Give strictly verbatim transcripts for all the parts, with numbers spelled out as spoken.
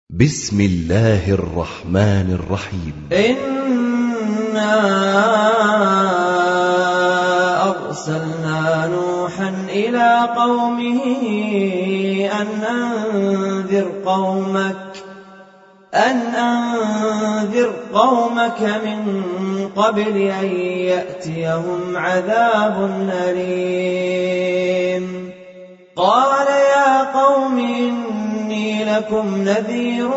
بسم الله الرحمن الرحيم. إنا أرسلنا نوحا إلى قومه أن أنذر قومك أن أنذر قومك من قبل أن يأتيهم عذاب أليم. قال يا قوم إني لكم نذير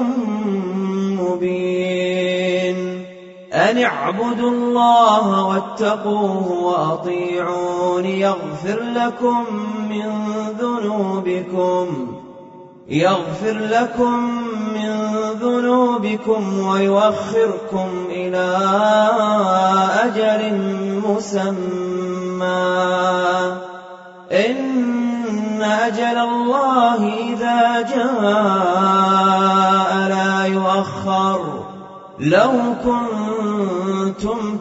مبين أن اعبدوا الله واتقوه وأطيعون يغفر لكم من ذنوبكم يغفر لكم من ذنوبكم ويؤخركم إلى أجل مسمى إن أجل الله إذا جاء لا يؤخر لو كنتم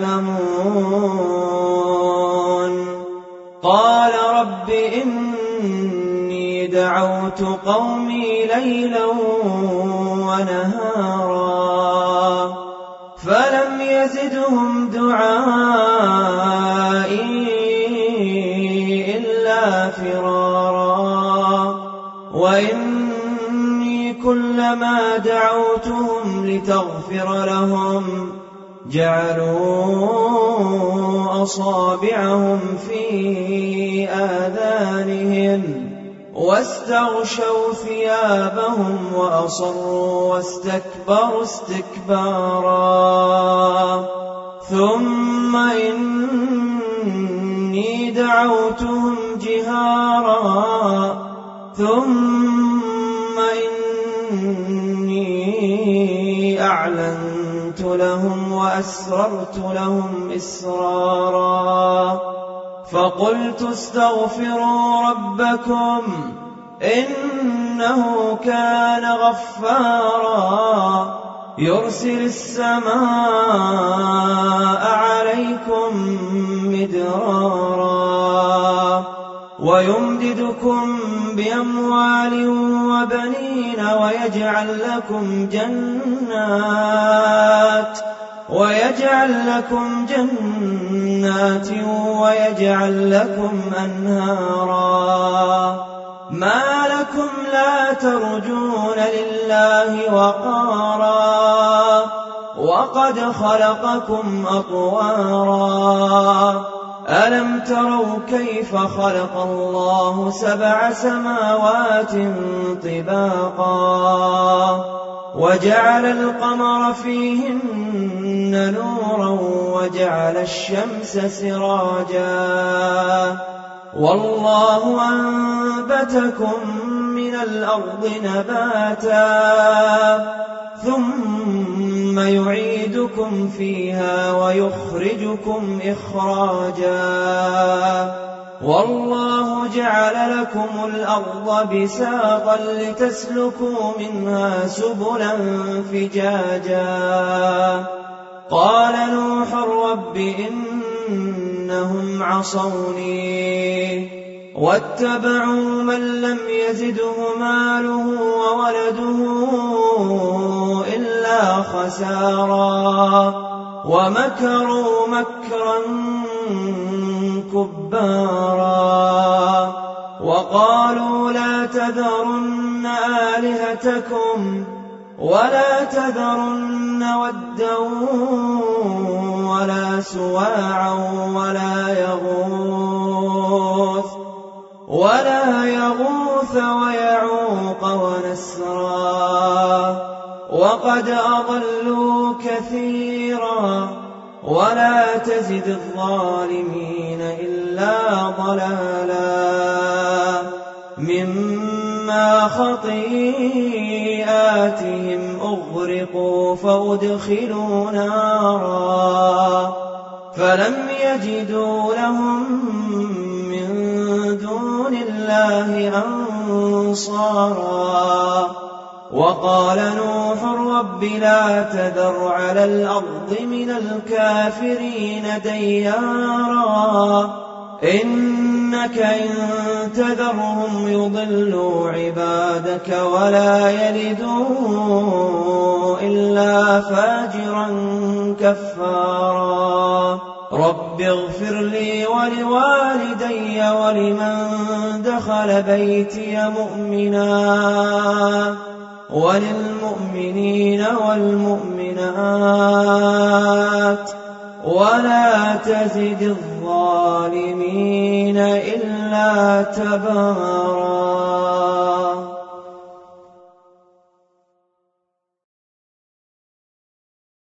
تعلمون. قال رب إني دعوت قومي ليلا ونهارا فلم يزدهم دعائي فرارا وإني كلما دعوتهم لتغفر لهم جعلوا أصابعهم في آذانهم واستغشوا ثيابهم وأصروا واستكبروا استكبارا ثم إني دعوتهم جهارا ثم إني أعلنت لهم وأسررت لهم إسرارا فقلت استغفروا ربكم إنه كان غفارا يرسل السماء عليكم مدرارا ويمددكم بأموال وبنين ويجعل لكم جنات ويجعل لكم جنات ويجعل لكم أنهارا ما لكم لا ترجون لله وقارا وقد خلقكم أطوارا ألم تروا كيف خلق الله سبع سماوات طباقا وجعل القمر فيهن نورا وجعل الشمس سراجا والله أنبتكم من الأرض نباتا ثم يعيدكم فيها ويخرجكم إخراجا والله جعل لكم الأرض بساطا لتسلكوا منها سبلا فجاجا قال نوح رب إنهم عصوني واتبعوا من لم يزده ماله وولده إلا خسارا ومكروا مكرا كبارا وقالوا لا تذرن آلهتكم ولا تذرن ودا ولا سواعا ولا يغوث ولا يغوث ويعوق ونسرا وقد أضلوا كثيرا ولا تزد الظالمين إلا ضلالا مما خطيئاتهم أغرقوا فأدخلوا نارا فلم يجدوا لهم من دون الله أنصارا وقال نوح رب لا تذر على الأرض من الكافرين ديارا إنك إن تذرهم يضلوا عبادك ولا يلدوا إلا فاجرا كفارا رب اغفر لي ولوالدي ولمن دخل بيتي مؤمنا وللمؤمنين والمؤمنات ولا تزد الظالمين إلا تبارا.